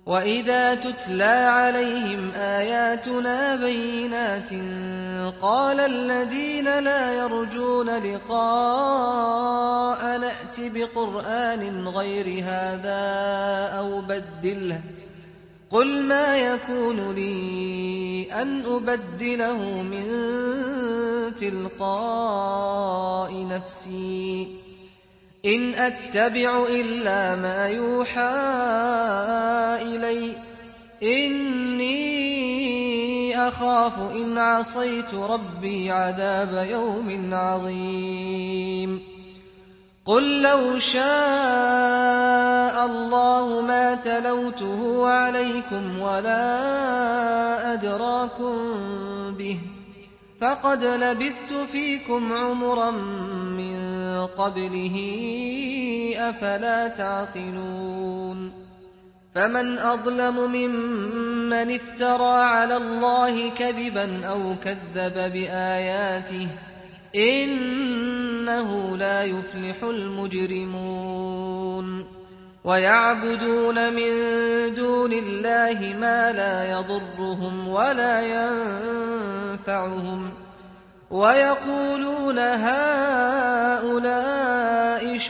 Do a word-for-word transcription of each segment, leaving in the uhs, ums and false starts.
وإذا تتلى عليهم آياتنا بينات قال الذين لا يرجون لقاء نأت بقرآن غير هذا أو بدله قل ما يكون لي أن أبدله من تلقاء نفسي إن أتبع إلا ما يوحى إلي إني أخاف إن عصيت ربي عذاب يوم عظيم قل لو شاء الله ما تلوته عليكم ولا أدراكم به فقد لبثت فيكم عمرا من قبله أفلا تعقلون فمن أظلم ممن افترى على الله كذبا أو كذب بآياته إنه لا يفلح المجرمون ويعبدون من دون الله ما لا يضرهم ولا ينفعهم ويقولون هؤلاء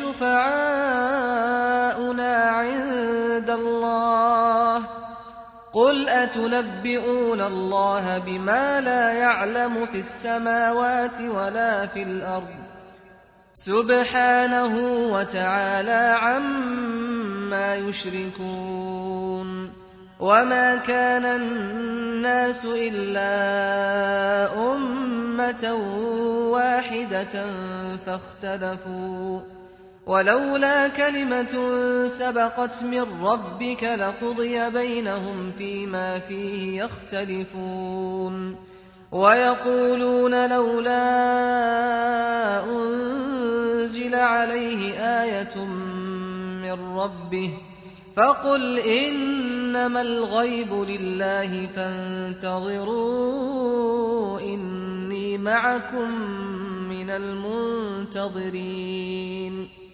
شفعاؤنا عند الله قل أتنبئون الله بما لا يعلم في السماوات ولا في الأرض سبحانه وتعالى عما يشركون وما كان الناس إلا أمة واحدة فاختلفوا ولولا كلمة سبقت من ربك لقضي بينهم فيما فيه يختلفون ويقولون لولا أنزل عليه آية من ربه فقل إنما الغيب لله فانتظروا إني معكم من المنتظرين